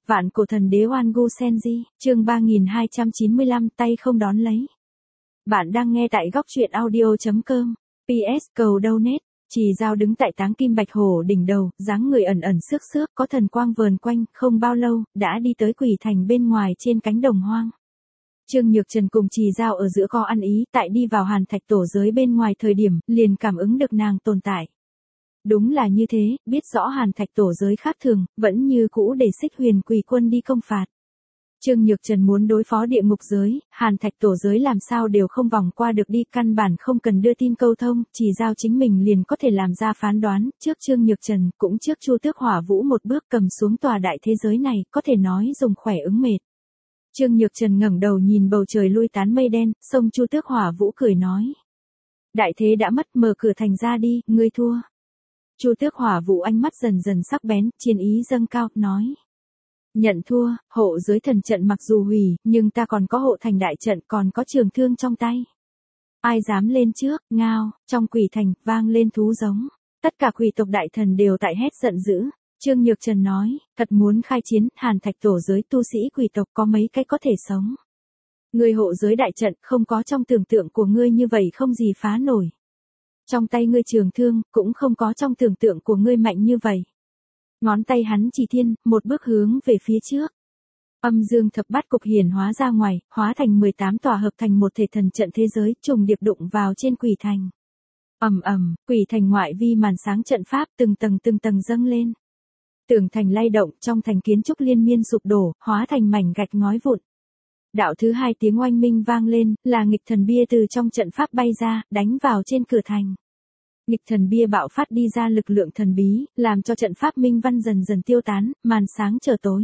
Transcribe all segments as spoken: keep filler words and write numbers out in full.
Vạn cổ thần đế Oan Gu Senji, chương ba nghìn hai trăm chín mươi lăm tay không đón lấy. Bạn đang nghe tại góc truyện audio chấm com. pê ét cầu donate. Trì Dao đứng tại táng kim bạch hổ đỉnh đầu, dáng người ẩn ẩn xước xước, có thần quang vờn quanh, không bao lâu, đã đi tới Quỷ Thành bên ngoài trên cánh đồng hoang. Trương Nhược Trần cùng Trì Dao ở giữa co ăn ý, tại đi vào Hàn Thạch tổ giới bên ngoài thời điểm, liền cảm ứng được nàng tồn tại. Đúng là như thế, biết rõ Hàn Thạch tổ giới khác thường, vẫn như cũ để Xích Huyền Quỷ Quân đi công phạt. Trương Nhược Trần muốn đối phó địa ngục giới, Hàn Thạch tổ giới làm sao đều không vòng qua được đi, căn bản không cần đưa tin câu thông, Trì Dao chính mình liền có thể làm ra phán đoán, trước Trương Nhược Trần, cũng trước Chu Tước Hỏa Vũ một bước cầm xuống tòa đại thế giới này, có thể nói dùng khỏe ứng mệt. Trương Nhược Trần ngẩng đầu nhìn bầu trời lui tán mây đen, xông Chu Tước Hỏa Vũ cười nói: đại thế đã mất, mở cửa thành ra đi, ngươi thua. Chu Tước Hỏa Vũ ánh mắt dần dần sắc bén, chiến ý dâng cao, nói: nhận thua, hộ giới thần trận mặc dù hủy, nhưng ta còn có hộ thành đại trận, còn có trường thương trong tay. Ai dám lên trước, ngao, trong Quỷ Thành, vang lên thú giống. Tất cả quỷ tộc đại thần đều tại hét giận dữ. Trương Nhược Trần nói, thật muốn khai chiến, Hàn Thạch tổ giới tu sĩ quỷ tộc có mấy cái có thể sống. Người hộ giới đại trận không có trong tưởng tượng của ngươi như vậy không gì phá nổi. Trong tay ngươi trường thương, cũng không có trong tưởng tượng của ngươi mạnh như vậy. Ngón tay hắn chỉ thiên, một bước hướng về phía trước. Âm dương thập bát cục hiển hóa ra ngoài, hóa thành mười tám tòa hợp thành một thể thần trận thế giới, trùng điệp đụng vào trên Quỷ Thành. Ầm ầm, Quỷ Thành ngoại vi màn sáng trận pháp từng tầng từng tầng dâng lên. Tường thành lay động, trong thành kiến trúc liên miên sụp đổ, hóa thành mảnh gạch ngói vụn. Đạo thứ hai tiếng oanh minh vang lên, là nghịch thần bia từ trong trận pháp bay ra, đánh vào trên cửa thành. Nghịch thần bia bạo phát đi ra lực lượng thần bí, làm cho trận pháp minh văn dần dần tiêu tán, màn sáng trở tối.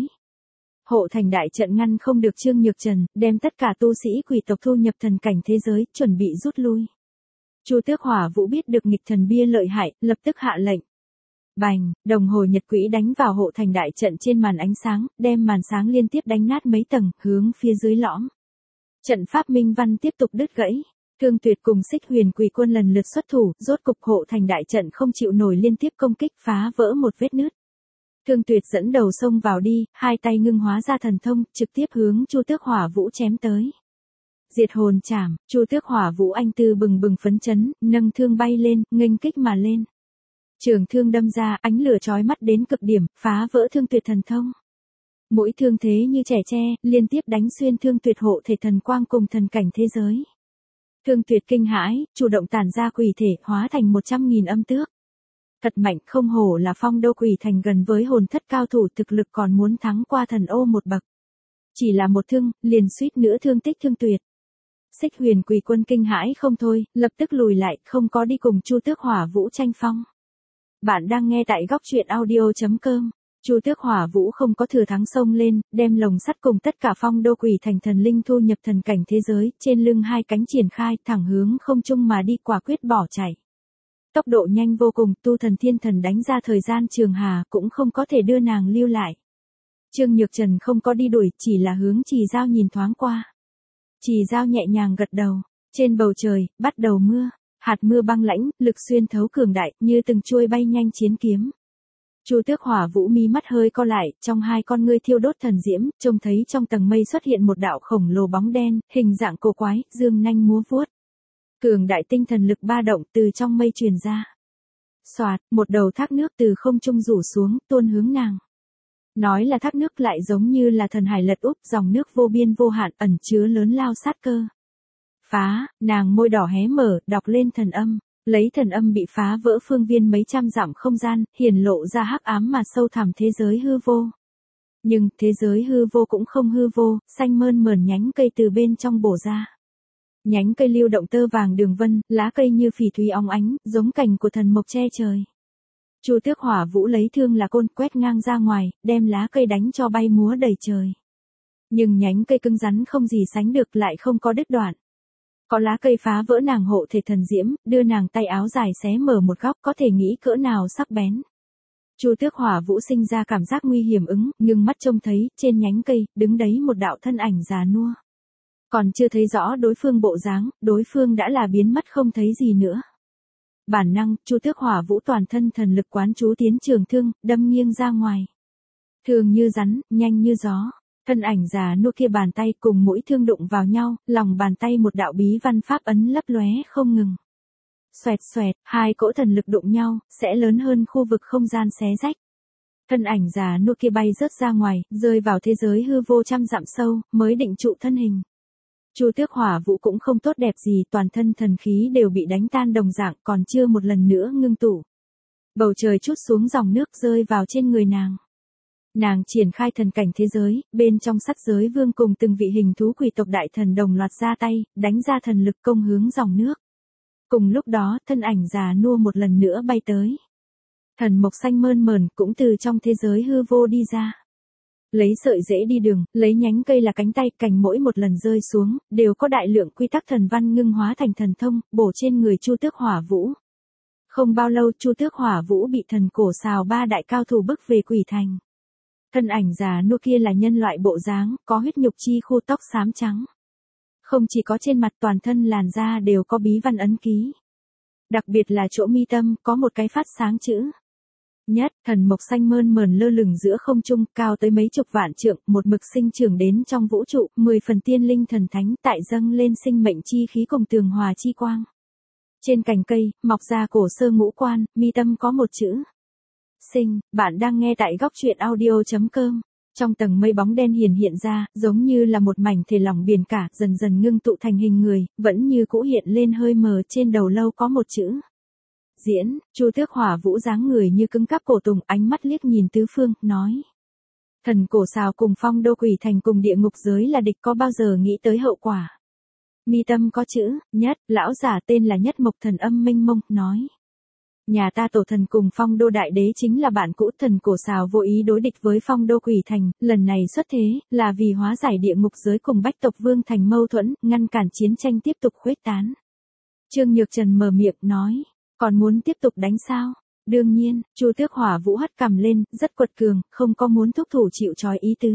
Hộ thành đại trận ngăn không được Trương Nhược Trần, đem tất cả tu sĩ quỷ tộc thu nhập thần cảnh thế giới, chuẩn bị rút lui. Chu Tước Hỏa Vũ biết được nghịch thần bia lợi hại, lập tức hạ lệnh. Bành, đồng hồ nhật quỹ đánh vào hộ thành đại trận trên màn ánh sáng, đem màn sáng liên tiếp đánh nát mấy tầng, hướng phía dưới lõm. Trận pháp minh văn tiếp tục đứt gãy. Thương Tuyệt cùng Xích Huyền Quỷ Quân lần lượt xuất thủ, rốt cục hộ thành đại trận không chịu nổi liên tiếp công kích, phá vỡ một vết nứt. Thương Tuyệt dẫn đầu xông vào đi, hai tay ngưng hóa ra thần thông, trực tiếp hướng Chu Tước Hỏa Vũ chém tới. Diệt hồn chảm, Chu Tước Hỏa Vũ anh tư bừng bừng phấn chấn, nâng thương bay lên, nghênh kích mà lên. Trường thương đâm ra, ánh lửa chói mắt đến cực điểm, phá vỡ Thương Tuyệt thần thông. Mũi thương thế như trẻ tre, liên tiếp đánh xuyên Thương Tuyệt hộ thể thần quang cùng thần cảnh thế giới. Thương Tuyệt kinh hãi, chủ động tản ra quỷ thể, hóa thành một trăm nghìn âm tước. Thật mạnh, không hổ là phong đô Quỷ Thành, gần với hồn thất cao thủ, thực lực còn muốn thắng qua thần ô một bậc. Chỉ là một thương, liền suýt nữa thương tích Thương Tuyệt. Xích Huyền Quỷ Quân kinh hãi không thôi, lập tức lùi lại, không có đi cùng Chu Tước Hỏa Vũ tranh phong. Bạn đang nghe tại góc truyện audio chấm com. Chu Tước Hỏa Vũ không có thừa thắng xông lên, đem lồng sắt cùng tất cả phong đô Quỷ Thành thần linh thu nhập thần cảnh thế giới, trên lưng hai cánh triển khai, thẳng hướng không trung mà đi, quả quyết bỏ chạy. Tốc độ nhanh vô cùng, tu thần thiên thần đánh ra thời gian trường hà, cũng không có thể đưa nàng lưu lại. Trương Nhược Trần không có đi đuổi, chỉ là hướng Trì Dao nhìn thoáng qua. Trì Dao nhẹ nhàng gật đầu. Trên bầu trời, bắt đầu mưa. Hạt mưa băng lãnh, lực xuyên thấu cường đại, như từng chuôi bay nhanh chiến kiếm. Chu Tước Hỏa Vũ mi mắt hơi co lại, trong hai con ngươi thiêu đốt thần diễm, trông thấy trong tầng mây xuất hiện một đạo khổng lồ bóng đen, hình dạng cổ quái, dương nanh múa vuốt. Cường đại tinh thần lực ba động từ trong mây truyền ra. Xoạt, một đầu thác nước từ không trung rủ xuống, tuôn hướng nàng. Nói là thác nước lại giống như là thần hải lật úp, dòng nước vô biên vô hạn, ẩn chứa lớn lao sát cơ. Phá, nàng môi đỏ hé mở, đọc lên thần âm. Lấy thần âm bị phá vỡ phương viên mấy trăm dặm không gian, hiển lộ ra hắc ám mà sâu thẳm thế giới hư vô. Nhưng, thế giới hư vô cũng không hư vô, xanh mơn mởn nhánh cây từ bên trong bổ ra. Nhánh cây lưu động tơ vàng đường vân, lá cây như phỉ thúy óng ánh, giống cành của thần mộc che trời. Chu Tước Hỏa Vũ lấy thương là côn, quét ngang ra ngoài, đem lá cây đánh cho bay múa đầy trời. Nhưng nhánh cây cứng rắn không gì sánh được, lại không có đứt đoạn. Có lá cây phá vỡ nàng hộ thể thần diễm, đưa nàng tay áo dài xé mở một góc, có thể nghĩ cỡ nào sắc bén. Chu Tước Hỏa Vũ sinh ra cảm giác nguy hiểm ứng, nhưng mắt trông thấy, trên nhánh cây, đứng đấy một đạo thân ảnh già nua. Còn chưa thấy rõ đối phương bộ dáng, đối phương đã là biến mất không thấy gì nữa. Bản năng, Chu Tước Hỏa Vũ toàn thân thần lực quán chú tiến trường thương, đâm nghiêng ra ngoài. thường như rắn, nhanh như gió. Thân ảnh già nua kia bàn tay cùng mũi thương đụng vào nhau, lòng bàn tay một đạo bí văn pháp ấn lấp lóe không ngừng. Xoẹt xoẹt, hai cỗ thần lực đụng nhau, sẽ lớn hơn khu vực không gian xé rách. Thân ảnh già nua kia bay rớt ra ngoài, rơi vào thế giới hư vô trăm dặm sâu, mới định trụ thân hình. Chu Tước Hỏa Vũ cũng không tốt đẹp gì, toàn thân thần khí đều bị đánh tan đồng dạng, còn chưa một lần nữa ngưng tụ. Bầu trời trút xuống dòng nước rơi vào trên người nàng. Nàng triển khai thần cảnh thế giới, bên trong Sắt Giới Vương cùng từng vị hình thú quỷ tộc đại thần đồng loạt ra tay, đánh ra thần lực công hướng dòng nước. Cùng lúc đó, thân ảnh già nua một lần nữa bay tới. Thần mộc xanh mơn mởn cũng từ trong thế giới hư vô đi ra. Lấy sợi rễ đi đường, lấy nhánh cây là cánh tay, cành mỗi một lần rơi xuống, đều có đại lượng quy tắc thần văn ngưng hóa thành thần thông, bổ trên người Chu Tước Hỏa Vũ. Không bao lâu Chu Tước Hỏa Vũ bị thần cổ xào ba đại cao thủ bức về quỷ thành. Thân ảnh già nua kia là nhân loại bộ dáng, có huyết nhục chi khu, tóc xám trắng. Không chỉ có trên mặt, toàn thân làn da đều có bí văn ấn ký. Đặc biệt là chỗ mi tâm, có một cái phát sáng chữ nhất. Thần mộc xanh mơn mởn lơ lửng giữa không trung, cao tới mấy chục vạn trượng, một mực sinh trưởng đến trong vũ trụ, mười phần tiên linh thần thánh, tại dâng lên sinh mệnh chi khí cùng tường hòa chi quang. Trên cành cây, mọc ra cổ sơ ngũ quan, mi tâm có một chữ sinh. Bạn đang nghe tại góc truyện audio chấm com. Trong tầng mây bóng đen hiển hiện ra, giống như là một mảnh thể lỏng biển cả, dần dần ngưng tụ thành hình người, vẫn như cũ hiện lên hơi mờ, trên đầu lâu có một chữ diễn. Chu Tước Hỏa Vũ dáng người như cứng cáp cổ tùng, ánh mắt liếc nhìn tứ phương, nói. Thần cổ xào cùng phong đô quỷ thành cùng địa ngục giới là địch, có bao giờ nghĩ tới hậu quả. Mi tâm có chữ nhất, lão giả tên là Nhất Mộc Thần âm mênh mông, nói. Nhà ta tổ thần cùng phong đô đại đế chính là bạn cũ. Thần cổ xào vô ý đối địch với phong đô quỷ thành, lần này xuất thế, là vì hóa giải địa ngục giới cùng bách tộc vương thành mâu thuẫn, ngăn cản chiến tranh tiếp tục khuếch tán. Trương Nhược Trần mở miệng, nói. Còn muốn tiếp tục đánh sao? Đương nhiên. Chu Tước Hỏa Vũ hất cằm lên, rất quật cường, không có muốn thúc thủ chịu trói ý tứ.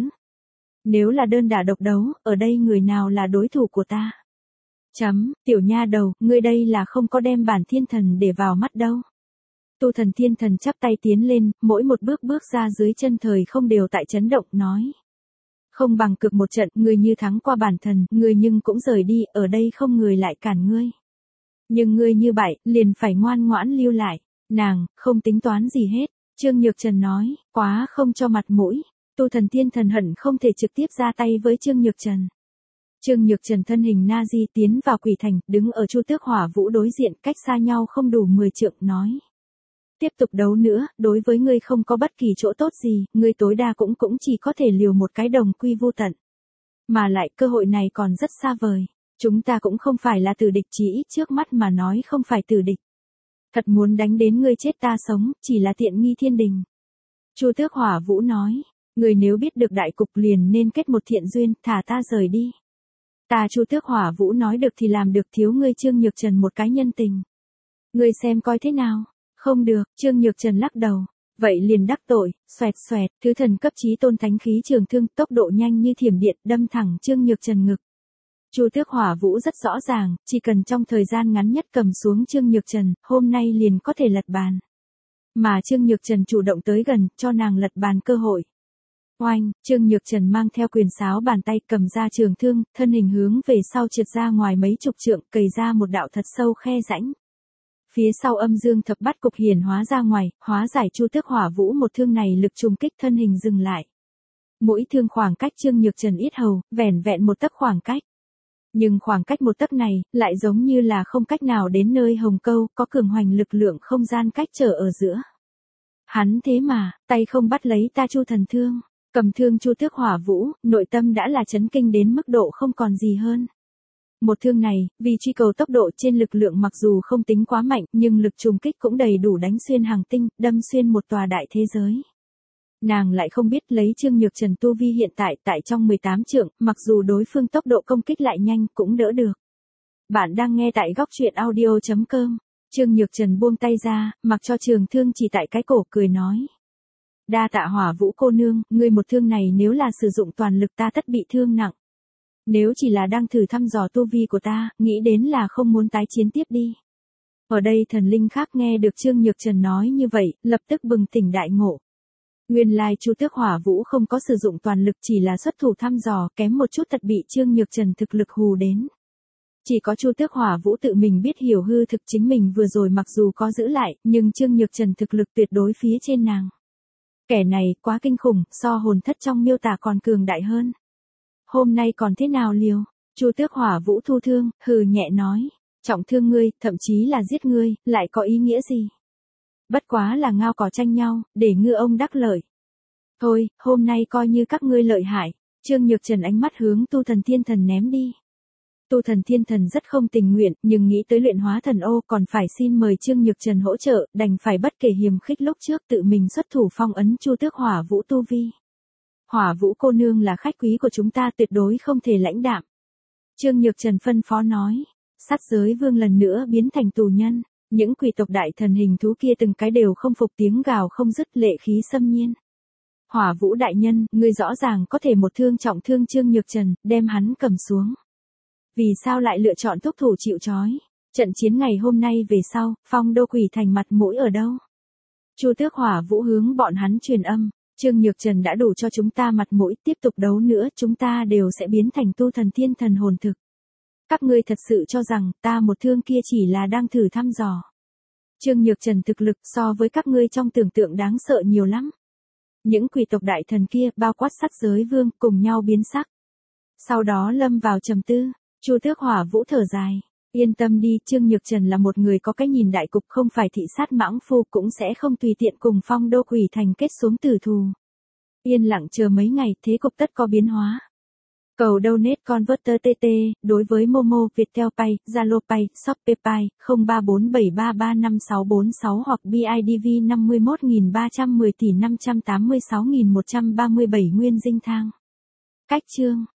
Nếu là đơn đả độc đấu, ở đây người nào là đối thủ của ta? Chấm, tiểu nha đầu, ngươi đây là không có đem bản thiên thần để vào mắt đâu. Tu thần thiên thần chắp tay tiến lên, mỗi một bước bước ra dưới chân thời không đều tại chấn động, nói. Không bằng cực một trận, ngươi như thắng qua bản thần, ngươi nhưng cũng rời đi, ở đây không người lại cản ngươi. Nhưng ngươi như vậy, liền phải ngoan ngoãn lưu lại. Nàng, không tính toán gì hết. Trương Nhược Trần nói, quá không cho mặt mũi. Tu thần thiên thần hận không thể trực tiếp ra tay với Trương Nhược Trần. Trương Nhược Trần thân hình na di tiến vào quỷ thành, đứng ở Chu Tước Hỏa Vũ đối diện, cách xa nhau không đủ mười trượng, nói. Tiếp tục đấu nữa, đối với ngươi không có bất kỳ chỗ tốt gì, ngươi tối đa cũng cũng chỉ có thể liều một cái đồng quy vô tận. Mà lại cơ hội này còn rất xa vời. Chúng ta cũng không phải là tử địch, chỉ ít trước mắt mà nói không phải tử địch. Thật muốn đánh đến ngươi chết ta sống, chỉ là tiện nghi thiên đình. Chu Tước Hỏa Vũ nói, ngươi nếu biết được đại cục liền nên kết một thiện duyên, thả ta rời đi. Ta Chu Tước Hỏa Vũ nói được thì làm được, thiếu ngươi Trương Nhược Trần một cái nhân tình. Ngươi xem coi thế nào? Không được. Trương Nhược Trần lắc đầu. Vậy liền đắc tội. Xoẹt xoẹt, thứ thần cấp chí tôn thánh khí trường thương, tốc độ nhanh như thiểm điện, đâm thẳng Trương Nhược Trần ngực. Chu Tước Hỏa Vũ rất rõ ràng, chỉ cần trong thời gian ngắn nhất cầm xuống Trương Nhược Trần, hôm nay liền có thể lật bàn. Mà Trương Nhược Trần chủ động tới gần, cho nàng lật bàn cơ hội. Oanh, Trương Nhược Trần mang theo quyền sáo bàn tay, cầm ra trường thương, thân hình hướng về sau trượt ra ngoài mấy chục trượng, cày ra một đạo thật sâu khe rãnh. Phía sau âm dương thập bát cục hiển hóa ra ngoài, hóa giải Chu Tước Hỏa Vũ một thương này lực trùng kích, thân hình dừng lại. Mũi thương khoảng cách Trương Nhược Trần yết hầu, vẻn vẹn một tấc khoảng cách. Nhưng khoảng cách một tấc này, lại giống như là không cách nào đến nơi hồng câu, có cường hoành lực lượng không gian cách trở ở giữa. Hắn thế mà, tay không bắt lấy ta Chu thần thương, cầm thương Chu Tước Hỏa Vũ, nội tâm đã là chấn kinh đến mức độ không còn gì hơn. Một thương này, vì truy cầu tốc độ trên lực lượng mặc dù không tính quá mạnh, nhưng lực trùng kích cũng đầy đủ đánh xuyên hàng tinh, đâm xuyên một tòa đại thế giới. Nàng lại không biết lấy Trương Nhược Trần tu vi hiện tại tại trong mười tám trượng, mặc dù đối phương tốc độ công kích lại nhanh cũng đỡ được. Bạn đang nghe tại góc truyện audio chấm com. Trương Nhược Trần buông tay ra, mặc cho trường thương chỉ tại cái cổ, cười nói. Đa tạ Hỏa Vũ cô nương, ngươi một thương này nếu là sử dụng toàn lực ta tất bị thương nặng. Nếu chỉ là đang thử thăm dò tu vi của ta, nghĩ đến là không muốn tái chiến tiếp đi. Ở đây thần linh khác nghe được Trương Nhược Trần nói như vậy, lập tức bừng tỉnh đại ngộ. Nguyên lai Chu Tước Hỏa Vũ không có sử dụng toàn lực, chỉ là xuất thủ thăm dò, kém một chút thật bị Trương Nhược Trần thực lực hù đến. Chỉ có Chu Tước Hỏa Vũ tự mình biết hiểu hư thực, chính mình vừa rồi mặc dù có giữ lại, nhưng Trương Nhược Trần thực lực tuyệt đối phía trên nàng. Kẻ này quá kinh khủng, so hồn thất trong miêu tả còn cường đại hơn. Hôm nay còn thế nào liều? Chu Tước Hỏa Vũ thu thương, hừ nhẹ nói, trọng thương ngươi, thậm chí là giết ngươi, lại có ý nghĩa gì? Bất quá là ngao cỏ tranh nhau, để ngư ông đắc lợi. Thôi, hôm nay coi như các ngươi lợi hại. Trương Nhược Trần ánh mắt hướng Tu Thần Thiên Thần ném đi. Tu Thần Thiên Thần rất không tình nguyện, nhưng nghĩ tới luyện hóa thần ô còn phải xin mời Trương Nhược Trần hỗ trợ, đành phải bất kể hiềm khích lúc trước tự mình xuất thủ phong ấn Chu Tước Hỏa Vũ tu vi. Hỏa Vũ cô nương là khách quý của chúng ta, tuyệt đối không thể lãnh đạm. Trương Nhược Trần phân phó nói, sát giới vương lần nữa biến thành tù nhân, những quỷ tộc đại thần hình thú kia từng cái đều không phục, tiếng gào không dứt, lệ khí xâm nhiên. Hỏa Vũ đại nhân, ngươi rõ ràng có thể một thương trọng thương Trương Nhược Trần, đem hắn cầm xuống. Vì sao lại lựa chọn thúc thủ chịu trói? Trận chiến ngày hôm nay về sau, Phong Đô Quỷ Thành mặt mũi ở đâu? Chu Tước Hỏa Vũ hướng bọn hắn truyền âm, Trương Nhược Trần đã đủ cho chúng ta mặt mũi, tiếp tục đấu nữa chúng ta đều sẽ biến thành Tu Thần Thiên Thần hồn thực. Các ngươi thật sự cho rằng ta một thương kia chỉ là đang thử thăm dò. Trương Nhược Trần thực lực so với các ngươi trong tưởng tượng đáng sợ nhiều lắm. Những quỷ tộc đại thần kia, bao quát sát giới vương, cùng nhau biến sắc. Sau đó lâm vào trầm tư. Chu Tước Hỏa Vũ thở dài, yên tâm đi, Trương Nhược Trần là một người có cái nhìn đại cục, không phải thị sát mãng phu, cũng sẽ không tùy tiện cùng Phong Đô Quỷ Thành kết xuống tử thù. Yên lặng chờ mấy ngày, thế cục tất có biến hóa. Cầu donate converter tê tê, đối với Momo, Viettel Pay, Zalo Pay, Shopee Pay, không ba bốn bảy ba ba năm sáu bốn sáu hoặc bê i đê vê năm mươi mốt nghìn ba trăm mười tỷ năm trăm tám mươi sáu nghìn một trăm ba mươi bảy Nguyên Dinh Thang. Cách chương